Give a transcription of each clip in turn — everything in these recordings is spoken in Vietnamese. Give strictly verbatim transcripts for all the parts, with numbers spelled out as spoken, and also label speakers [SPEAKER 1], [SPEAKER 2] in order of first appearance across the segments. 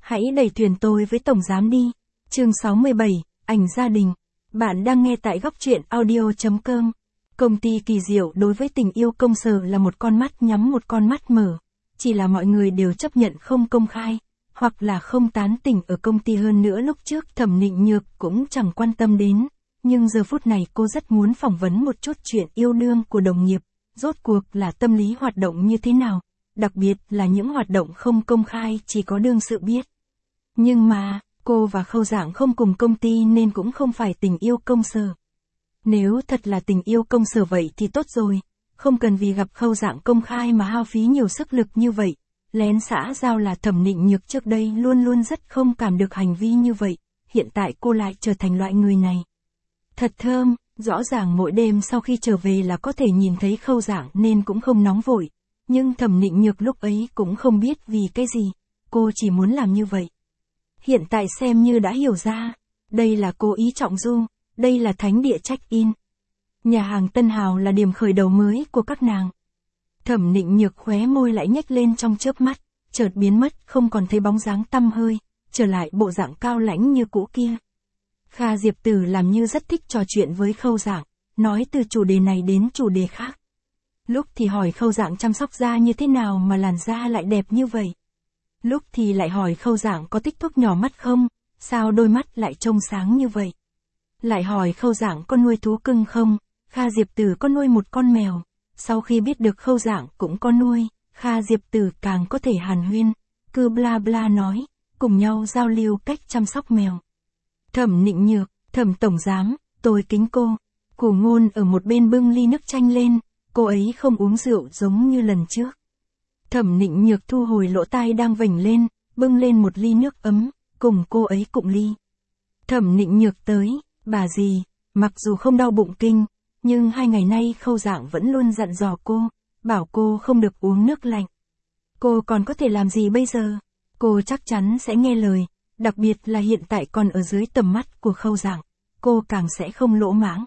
[SPEAKER 1] Hãy đẩy thuyền tôi với tổng giám đi. Chương sáu mươi bảy, ảnh gia đình. Bạn đang nghe tại góc truyện audio chấm com. Công ty Kỳ Diệu đối với tình yêu công sở là một con mắt nhắm một con mắt mở. Chỉ là mọi người đều chấp nhận không công khai, hoặc là không tán tỉnh ở công ty. Hơn nữa lúc trước Thẩm Nịnh Nhược cũng chẳng quan tâm đến. Nhưng giờ phút này cô rất muốn phỏng vấn một chút chuyện yêu đương của đồng nghiệp. Rốt cuộc là tâm lý hoạt động như thế nào? Đặc biệt là những hoạt động không công khai chỉ có đương sự biết. Nhưng mà, cô và Khâu Dạng không cùng công ty nên cũng không phải tình yêu công sở. Nếu thật là tình yêu công sở vậy thì tốt rồi, không cần vì gặp Khâu Dạng công khai mà hao phí nhiều sức lực như vậy. Lén xã giao là Thẩm Nịnh Nhược trước đây luôn luôn rất không cảm được hành vi như vậy, hiện tại cô lại trở thành loại người này. Thật thơm, rõ ràng mỗi đêm sau khi trở về là có thể nhìn thấy Khâu Dạng nên cũng không nóng vội. Nhưng Thẩm Nịnh Nhược lúc ấy cũng không biết vì cái gì, cô chỉ muốn làm như vậy. Hiện tại xem như đã hiểu ra, đây là cố ý trọng dung, đây là thánh địa check-in. Nhà hàng Tân Hào là điểm khởi đầu mới của các nàng. Thẩm Nịnh Nhược khóe môi lại nhếch lên trong chớp mắt, chợt biến mất không còn thấy bóng dáng tăm hơi, trở lại bộ dạng cao lãnh như cũ kia. Kha Diệp Tử làm như rất thích trò chuyện với Khâu Dạng, nói từ chủ đề này đến chủ đề khác. Lúc thì hỏi Khâu Dạng chăm sóc da như thế nào mà làn da lại đẹp như vậy. Lúc thì lại hỏi Khâu Dạng có tích thuốc nhỏ mắt không, sao đôi mắt lại trông sáng như vậy. Lại hỏi Khâu Dạng có nuôi thú cưng không, Kha Diệp Tử có nuôi một con mèo. Sau khi biết được Khâu Dạng cũng có nuôi, Kha Diệp Tử càng có thể hàn huyên, cứ bla bla nói, cùng nhau giao lưu cách chăm sóc mèo. Thẩm Nịnh Nhược, Thẩm tổng giám, tôi kính cô. Củ Ngôn ở một bên bưng ly nước chanh lên, cô ấy không uống rượu giống như lần trước. Thẩm Nịnh Nhược thu hồi lỗ tai đang vểnh lên, bưng lên một ly nước ấm, cùng cô ấy cụng ly. Thẩm Nịnh Nhược tới, bà dì, mặc dù không đau bụng kinh, nhưng hai ngày nay Khâu Dạng vẫn luôn dặn dò cô, bảo cô không được uống nước lạnh. Cô còn có thể làm gì bây giờ? Cô chắc chắn sẽ nghe lời, đặc biệt là hiện tại còn ở dưới tầm mắt của Khâu Dạng, cô càng sẽ không lỗ mãng.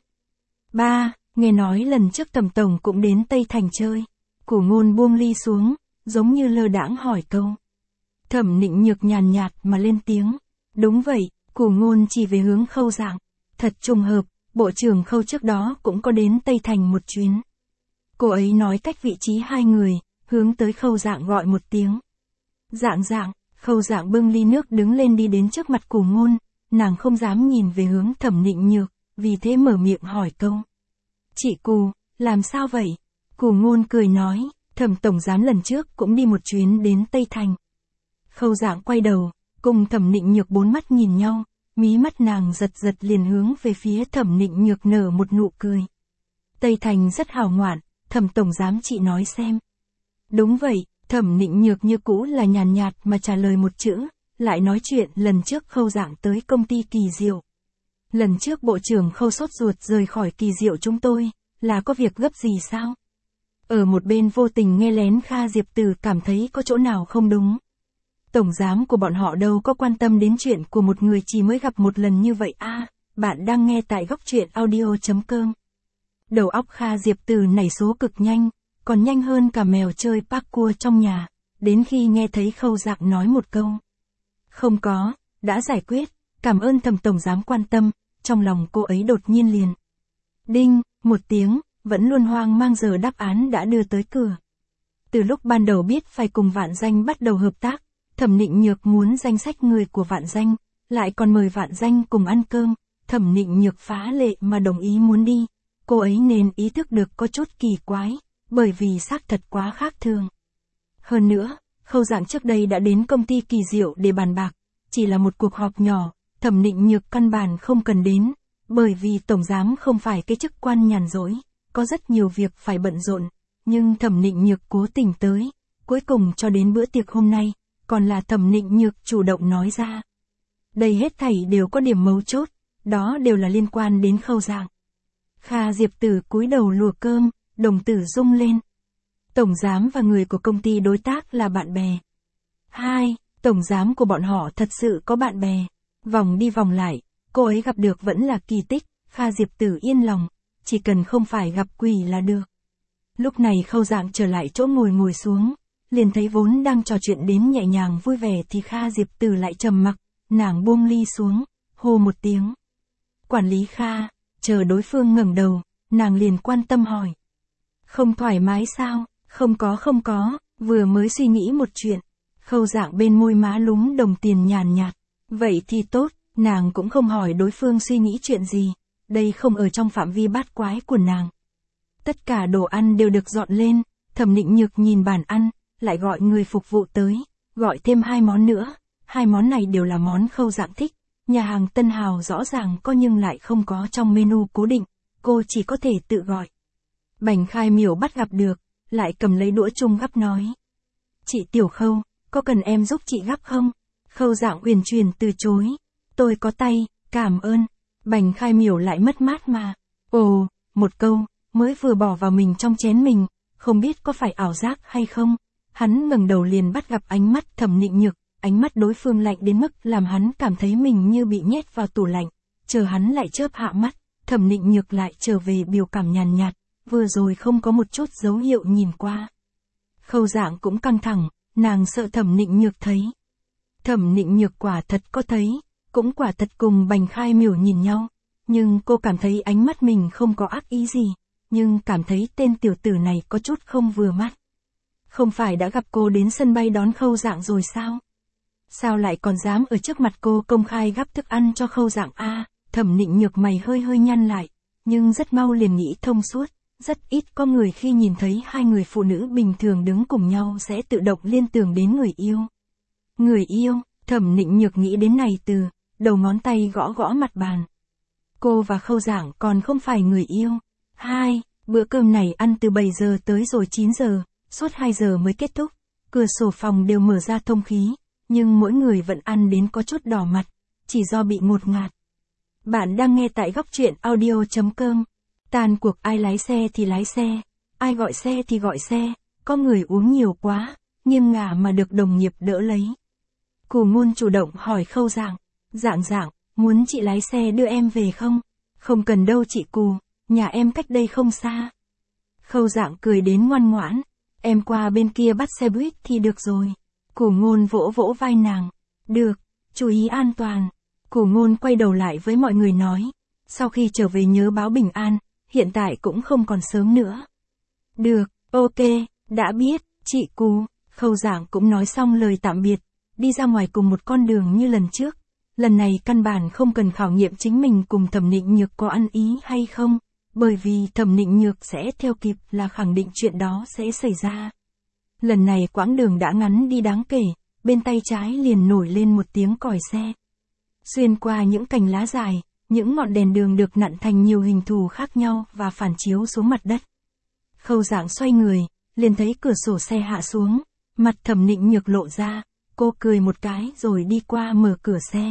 [SPEAKER 1] Ba, nghe nói lần trước Thẩm tổng cũng đến Tây Thành chơi. Củ Ngôn buông ly xuống, giống như lơ đãng hỏi câu. Thẩm Nịnh Nhược nhàn nhạt mà lên tiếng. Đúng vậy, Củ Ngôn chỉ về hướng Khâu Dạng. Thật trùng hợp, bộ trưởng Khâu trước đó cũng có đến Tây Thành một chuyến. Cô ấy nói cách vị trí hai người, hướng tới Khâu Dạng gọi một tiếng. Dạng Dạng, Khâu Dạng bưng ly nước đứng lên đi đến trước mặt Củ Ngôn, nàng không dám nhìn về hướng Thẩm Nịnh Nhược, vì thế mở miệng hỏi câu. Chị Cù, làm sao vậy? Củ Ngôn cười nói, Thẩm tổng giám lần trước cũng đi một chuyến đến Tây Thành. Khâu Dạng quay đầu, cùng Thẩm Nịnh Nhược bốn mắt nhìn nhau, mí mắt nàng giật giật liền hướng về phía Thẩm Nịnh Nhược nở một nụ cười. Tây Thành rất hào ngoạn, Thẩm tổng giám chị nói xem. Đúng vậy, Thẩm Nịnh Nhược như cũ là nhàn nhạt mà trả lời một chữ, lại nói chuyện lần trước Khâu Dạng tới công ty Kỳ Diệu. Lần trước bộ trưởng Khâu sốt ruột rời khỏi Kỳ Diệu chúng tôi, là có việc gấp gì sao? Ở một bên vô tình nghe lén Kha Diệp Tử cảm thấy có chỗ nào không đúng. Tổng giám của bọn họ đâu có quan tâm đến chuyện của một người chỉ mới gặp một lần như vậy a. À, bạn đang nghe tại góc truyện audio chấm com. Đầu óc Kha Diệp Tử nảy số cực nhanh, còn nhanh hơn cả mèo chơi parkour trong nhà, đến khi nghe thấy Khâu Dạng nói một câu. Không có, đã giải quyết, cảm ơn Thẩm tổng giám quan tâm, trong lòng cô ấy đột nhiên liền. Đinh, một tiếng, vẫn luôn hoang mang giờ đáp án đã đưa tới cửa. Từ lúc ban đầu biết phải cùng Vạn Danh bắt đầu hợp tác, Thẩm Nịnh Nhược muốn danh sách người của Vạn Danh, lại còn mời Vạn Danh cùng ăn cơm, Thẩm Nịnh Nhược phá lệ mà đồng ý muốn đi. Cô ấy nên ý thức được có chút kỳ quái, bởi vì xác thật quá khác thường. Hơn nữa, Khâu Dạng trước đây đã đến công ty Kỳ Diệu để bàn bạc, chỉ là một cuộc họp nhỏ, Thẩm Nịnh Nhược căn bản không cần đến, bởi vì tổng giám không phải cái chức quan nhàn rỗi, có rất nhiều việc phải bận rộn, nhưng Thẩm Nịnh Nhược cố tình tới, cuối cùng cho đến bữa tiệc hôm nay, còn là Thẩm Nịnh Nhược chủ động nói ra. Đây hết thảy đều có điểm mấu chốt, đó đều là liên quan đến Khâu Dạng. Kha Diệp Tử cúi đầu lùa cơm, đồng tử rung lên. Tổng giám và người của công ty đối tác là bạn bè. Hai, tổng giám của bọn họ thật sự có bạn bè. Vòng đi vòng lại, cô ấy gặp được vẫn là kỳ tích, Kha Diệp Tử yên lòng, chỉ cần không phải gặp quỷ là được. Lúc này Khâu Dạng trở lại chỗ ngồi ngồi xuống, liền thấy vốn đang trò chuyện đến nhẹ nhàng vui vẻ thì Kha Diệp Tử lại trầm mặc, nàng buông ly xuống, hô một tiếng. Quản lý Kha, chờ đối phương ngẩng đầu, nàng liền quan tâm hỏi. Không thoải mái sao? Không có không có, vừa mới suy nghĩ một chuyện. Khâu Dạng bên môi má lúm đồng tiền nhàn nhạt. Vậy thì tốt, nàng cũng không hỏi đối phương suy nghĩ chuyện gì. Đây không ở trong phạm vi bát quái của nàng. Tất cả đồ ăn đều được dọn lên, Thẩm Nịnh Nhược nhìn bàn ăn, lại gọi người phục vụ tới, gọi thêm hai món nữa. Hai món này đều là món Khâu Dạng thích. Nhà hàng Tân Hào rõ ràng có nhưng lại không có trong menu cố định, cô chỉ có thể tự gọi. Bành Khai Miểu bắt gặp được, lại cầm lấy đũa chung gắp nói. Chị Tiểu Khâu, có cần em giúp chị gắp không? Khâu Dạng uyển chuyển từ chối. Tôi có tay, cảm ơn. Bành Khai Miểu lại mất mát mà. Ồ, một câu, mới vừa bỏ vào mình trong chén mình, không biết có phải ảo giác hay không. Hắn ngẩng đầu liền bắt gặp ánh mắt Thẩm Nịnh Nhược, ánh mắt đối phương lạnh đến mức làm hắn cảm thấy mình như bị nhét vào tủ lạnh. Chờ hắn lại chớp hạ mắt, Thẩm Nịnh Nhược lại trở về biểu cảm nhàn nhạt, vừa rồi không có một chút dấu hiệu nhìn qua. Khâu Dạng cũng căng thẳng, nàng sợ Thẩm Nịnh Nhược thấy. Thẩm Nịnh Nhược quả thật có thấy, cũng quả thật cùng Bành Khai Miểu nhìn nhau, nhưng cô cảm thấy ánh mắt mình không có ác ý gì, nhưng cảm thấy tên tiểu tử này có chút không vừa mắt. Không phải đã gặp cô đến sân bay đón Khâu Dạng rồi sao? Sao lại còn dám ở trước mặt cô công khai gắp thức ăn cho Khâu Dạng a? Thẩm Nịnh Nhược mày hơi hơi nhăn lại, nhưng rất mau liền nghĩ thông suốt, rất ít có người khi nhìn thấy hai người phụ nữ bình thường đứng cùng nhau sẽ tự động liên tưởng đến người yêu. Người yêu, Thẩm Nịnh Nhược nghĩ đến này từ, đầu ngón tay gõ gõ mặt bàn. Cô và Khâu Dạng còn không phải người yêu. Hai, bữa cơm này ăn từ bảy giờ tới rồi chín giờ, suốt hai giờ mới kết thúc, cửa sổ phòng đều mở ra thông khí. Nhưng mỗi người vẫn ăn đến có chút đỏ mặt, chỉ do bị ngột ngạt. Bạn đang nghe tại góc truyện audio chấm com. Tàn cuộc ai lái xe thì lái xe, ai gọi xe thì gọi xe, có người uống nhiều quá, nghiêng ngả mà được đồng nghiệp đỡ lấy. Cù Ngôn chủ động hỏi Khâu Dạng, Dạng Dạng, muốn chị lái xe đưa em về không? Không cần đâu chị Cù, nhà em cách đây không xa. Khâu Dạng cười đến ngoan ngoãn, em qua bên kia bắt xe buýt thì được rồi. Cù Ngôn vỗ vỗ vai nàng. Được, chú ý an toàn. Cù Ngôn quay đầu lại với mọi người nói. Sau khi trở về nhớ báo bình an, hiện tại cũng không còn sớm nữa. Được, ok, đã biết, chị Cù. Khâu Dạng cũng nói xong lời tạm biệt, đi ra ngoài cùng một con đường như lần trước. Lần này căn bản không cần khảo nghiệm chính mình cùng Thẩm Nịnh Nhược có ăn ý hay không, bởi vì Thẩm Nịnh Nhược sẽ theo kịp là khẳng định chuyện đó sẽ xảy ra. Lần này quãng đường đã ngắn đi đáng kể, bên tay trái liền nổi lên một tiếng còi xe. Xuyên qua những cành lá dài, những ngọn đèn đường được nặn thành nhiều hình thù khác nhau và phản chiếu xuống mặt đất. Khâu Dạng xoay người, liền thấy cửa sổ xe hạ xuống, mặt Thẩm Nịnh Nhược lộ ra, cô cười một cái rồi đi qua mở cửa xe.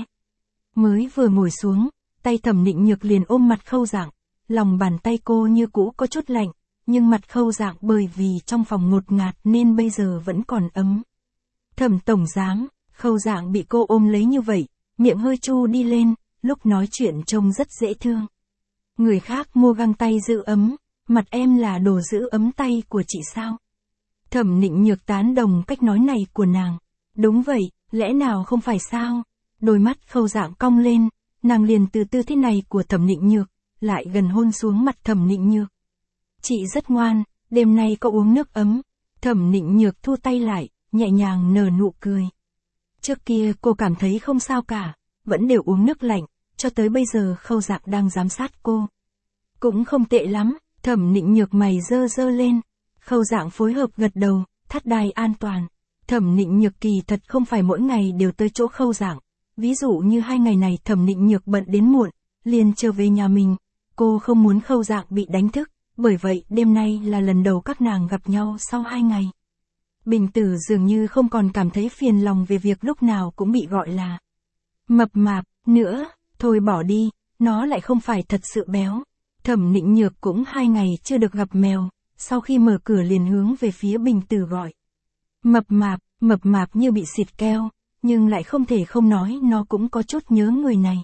[SPEAKER 1] Mới vừa ngồi xuống, tay Thẩm Nịnh Nhược liền ôm mặt Khâu Dạng, lòng bàn tay cô như cũ có chút lạnh. Nhưng mặt Khâu Dạng bởi vì trong phòng ngột ngạt nên bây giờ vẫn còn ấm. Thẩm tổng giám, Khâu Dạng bị cô ôm lấy như vậy, miệng hơi chu đi lên, lúc nói chuyện trông rất dễ thương. Người khác mua găng tay giữ ấm, mặt em là đồ giữ ấm tay của chị sao? Thẩm Nịnh Nhược tán đồng cách nói này của nàng. Đúng vậy, lẽ nào không phải sao? Đôi mắt Khâu Dạng cong lên, nàng liền từ tư thế này của Thẩm Nịnh Nhược, lại gần hôn xuống mặt Thẩm Nịnh Nhược. Chị rất ngoan, đêm nay có uống nước ấm. Thẩm Nịnh Nhược thu tay lại, nhẹ nhàng nở nụ cười. Trước kia cô cảm thấy không sao cả, vẫn đều uống nước lạnh, cho tới bây giờ Khâu Dạng đang giám sát cô. Cũng không tệ lắm, Thẩm Nịnh Nhược mày dơ dơ lên. Khâu Dạng phối hợp gật đầu, thắt đai an toàn. Thẩm Nịnh Nhược kỳ thật không phải mỗi ngày đều tới chỗ Khâu Dạng. Ví dụ như hai ngày này Thẩm Nịnh Nhược bận đến muộn, liền trở về nhà mình. Cô không muốn Khâu Dạng bị đánh thức. Bởi vậy, đêm nay là lần đầu các nàng gặp nhau sau hai ngày. Bình Tử dường như không còn cảm thấy phiền lòng về việc lúc nào cũng bị gọi là mập mạp, nữa, thôi bỏ đi, nó lại không phải thật sự béo. Thẩm Nịnh Nhược cũng hai ngày chưa được gặp mèo, sau khi mở cửa liền hướng về phía Bình Tử gọi. Mập mạp, mập mạp như bị xịt keo, nhưng lại không thể không nói nó cũng có chút nhớ người này.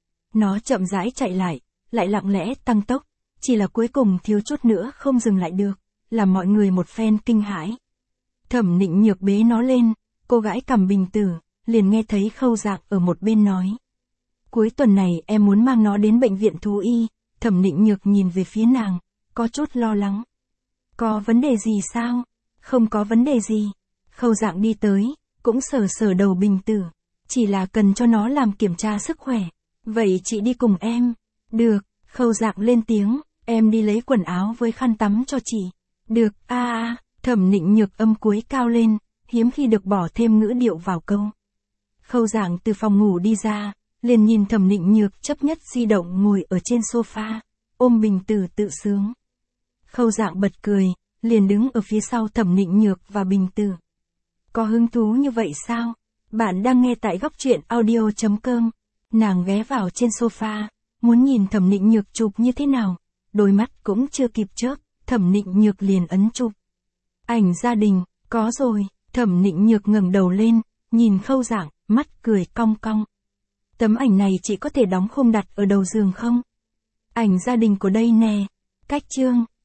[SPEAKER 1] Nó chậm rãi chạy lại, lại lặng lẽ tăng tốc. Chỉ là cuối cùng thiếu chút nữa không dừng lại được, làm mọi người một phen kinh hãi. Thẩm Nịnh Nhược bế nó lên, cô gãi cằm Bình Tử, liền nghe thấy Khâu Dạng ở một bên nói. Cuối tuần này em muốn mang nó đến bệnh viện thú y. Thẩm Nịnh Nhược nhìn về phía nàng, có chút lo lắng. Có vấn đề gì sao? Không có vấn đề gì. Khâu Dạng đi tới, cũng sờ sờ đầu Bình Tử. Chỉ là cần cho nó làm kiểm tra sức khỏe. Vậy chị đi cùng em. Được, Khâu Dạng lên tiếng, em đi lấy quần áo với khăn tắm cho chị. Được, a a, Thẩm Nịnh Nhược âm cuối cao lên, hiếm khi được bỏ thêm ngữ điệu vào câu. Khâu Dạng từ phòng ngủ đi ra, liền nhìn Thẩm Nịnh Nhược chấp nhất di động ngồi ở trên sofa, ôm Bình Tử tự sướng. Khâu Dạng bật cười, liền đứng ở phía sau Thẩm Nịnh Nhược và Bình Tử. Có hứng thú như vậy sao? Bạn đang nghe tại góc truyện audio chấm com. Nàng ghé vào trên sofa, muốn nhìn Thẩm Nịnh Nhược chụp như thế nào. Đôi mắt cũng chưa kịp chớp, Thẩm Nịnh Nhược liền ấn chụp. Ảnh gia đình, có rồi. Thẩm Nịnh Nhược ngẩng đầu lên, nhìn Khâu Dạng, mắt cười cong cong. Tấm ảnh này chị có thể đóng khung đặt ở đầu giường không? Ảnh gia đình của đây nè. Cách chương